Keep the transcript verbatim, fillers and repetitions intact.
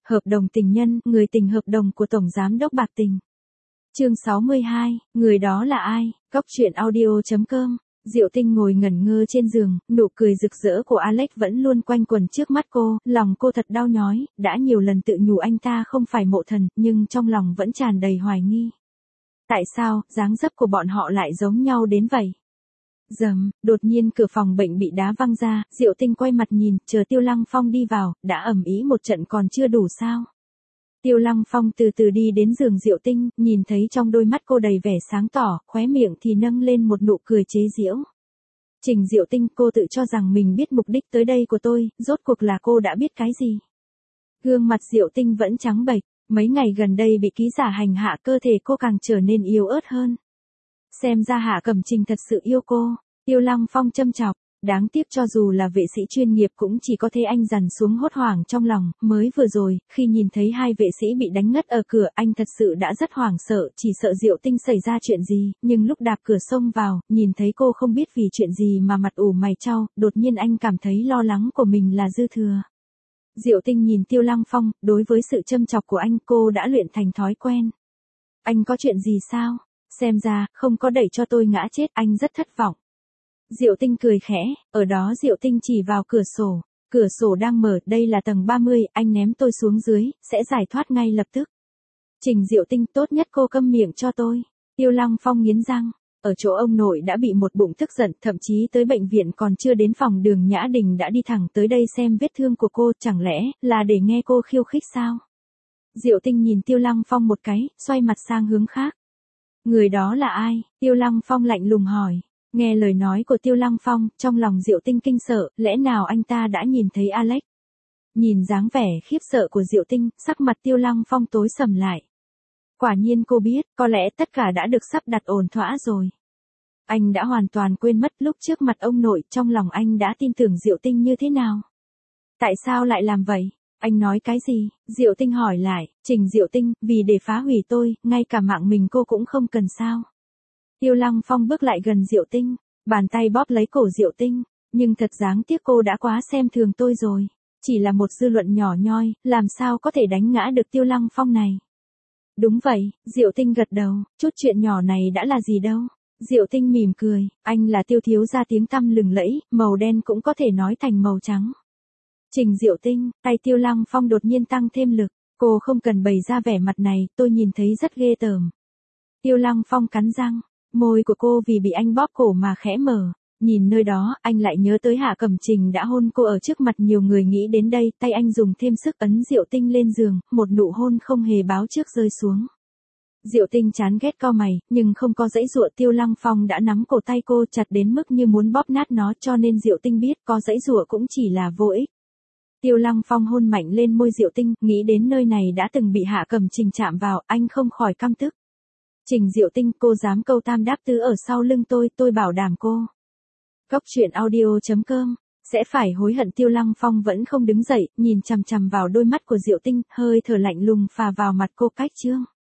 Hợp đồng tình nhân, người tình hợp đồng của Tổng Giám đốc Bạc Tình. Chương sáu mươi hai, người đó là ai? Cóc truyện audio chấm com. Diệu Tinh ngồi ngẩn ngơ trên giường, nụ cười rực rỡ của Alex vẫn luôn quanh quẩn trước mắt cô, lòng cô thật đau nhói, đã nhiều lần tự nhủ anh ta không phải mộ thần, nhưng trong lòng vẫn tràn đầy hoài nghi. Tại sao, dáng dấp của bọn họ lại giống nhau đến vậy? Dầm, đột nhiên cửa phòng bệnh bị đá văng ra, Diệu Tinh quay mặt nhìn, chờ Tiêu Lăng Phong đi vào, đã ầm ĩ một trận còn chưa đủ sao? Tiêu Lăng Phong từ từ đi đến giường Diệu Tinh, nhìn thấy trong đôi mắt cô đầy vẻ sáng tỏ, khóe miệng thì nâng lên một nụ cười chế giễu. Trình Diệu Tinh, cô tự cho rằng mình biết mục đích tới đây của tôi, rốt cuộc là cô đã biết cái gì? Gương mặt Diệu Tinh vẫn trắng bệch, mấy ngày gần đây bị ký giả hành hạ, cơ thể cô càng trở nên yếu ớt hơn. Xem ra Hạ Cẩm Trình thật sự yêu cô. Tiêu Lăng Phong châm chọc, đáng tiếc cho dù là vệ sĩ chuyên nghiệp cũng chỉ có thể anh dằn xuống hốt hoảng trong lòng, mới vừa rồi, khi nhìn thấy hai vệ sĩ bị đánh ngất ở cửa, anh thật sự đã rất hoảng sợ, chỉ sợ Diệu Tinh xảy ra chuyện gì, nhưng lúc đạp cửa xông vào, nhìn thấy cô không biết vì chuyện gì mà mặt ủ mày chau, đột nhiên anh cảm thấy lo lắng của mình là dư thừa. Diệu Tinh nhìn Tiêu Lăng Phong, đối với sự châm chọc của anh cô đã luyện thành thói quen. Anh có chuyện gì sao? Xem ra, không có đẩy cho tôi ngã chết, anh rất thất vọng. Diệu Tinh cười khẽ, ở đó Diệu Tinh chỉ vào cửa sổ. Cửa sổ đang mở, đây là tầng ba mươi, anh ném tôi xuống dưới, sẽ giải thoát ngay lập tức. Trình Diệu Tinh, tốt nhất cô câm miệng cho tôi. Tiêu Lăng Phong nghiến răng, ở chỗ ông nội đã bị một bụng tức giận, thậm chí tới bệnh viện còn chưa đến phòng, Đường Nhã Đình đã đi thẳng tới đây xem vết thương của cô, chẳng lẽ là để nghe cô khiêu khích sao? Diệu Tinh nhìn Tiêu Lăng Phong một cái, xoay mặt sang hướng khác. Người đó là ai? Tiêu Lăng Phong lạnh lùng hỏi. Nghe lời nói của Tiêu Lăng Phong, trong lòng Diệu Tinh kinh sợ, lẽ nào anh ta đã nhìn thấy Alex? Nhìn dáng vẻ khiếp sợ của Diệu Tinh, sắc mặt Tiêu Lăng Phong tối sầm lại. Quả nhiên cô biết, có lẽ tất cả đã được sắp đặt ổn thỏa rồi. Anh đã hoàn toàn quên mất lúc trước mặt ông nội, trong lòng anh đã tin tưởng Diệu Tinh như thế nào. Tại sao lại làm vậy? Anh nói cái gì? Diệu Tinh hỏi lại. Trình Diệu Tinh, vì để phá hủy tôi, ngay cả mạng mình cô cũng không cần sao? Tiêu Lăng Phong bước lại gần Diệu Tinh, bàn tay bóp lấy cổ Diệu Tinh, nhưng thật đáng tiếc cô đã quá xem thường tôi rồi. Chỉ là một dư luận nhỏ nhoi, làm sao có thể đánh ngã được Tiêu Lăng Phong này? Đúng vậy, Diệu Tinh gật đầu, chút chuyện nhỏ này đã là gì đâu. Diệu Tinh mỉm cười, anh là Tiêu thiếu gia tiếng tăm lừng lẫy, màu đen cũng có thể nói thành màu trắng. Trình Diệu Tinh, tay Tiêu Lăng Phong đột nhiên tăng thêm lực, cô không cần bày ra vẻ mặt này, tôi nhìn thấy rất ghê tởm. Tiêu Lăng Phong cắn răng, môi của cô vì bị anh bóp cổ mà khẽ mở, nhìn nơi đó, anh lại nhớ tới Hạ Cẩm Trình đã hôn cô ở trước mặt nhiều người, nghĩ đến đây, tay anh dùng thêm sức ấn Diệu Tinh lên giường, một nụ hôn không hề báo trước rơi xuống. Diệu Tinh chán ghét cau mày, nhưng không có dãy dụa, Tiêu Lăng Phong đã nắm cổ tay cô chặt đến mức như muốn bóp nát nó, cho nên Diệu Tinh biết có dãy dụa cũng chỉ là vô ích. Tiêu Lăng Phong hôn mạnh lên môi Diệu Tinh, nghĩ đến nơi này đã từng bị Hạ Cẩm Trình chạm vào, anh không khỏi căm tức. Trình Diệu Tinh, cô dám câu tam đáp tứ ở sau lưng tôi, tôi bảo đảm cô. Cóc truyện audio chấm com, sẽ phải hối hận. Tiêu Lăng Phong vẫn không đứng dậy, nhìn chằm chằm vào đôi mắt của Diệu Tinh, hơi thở lạnh lùng phả vào mặt cô. Cách chương.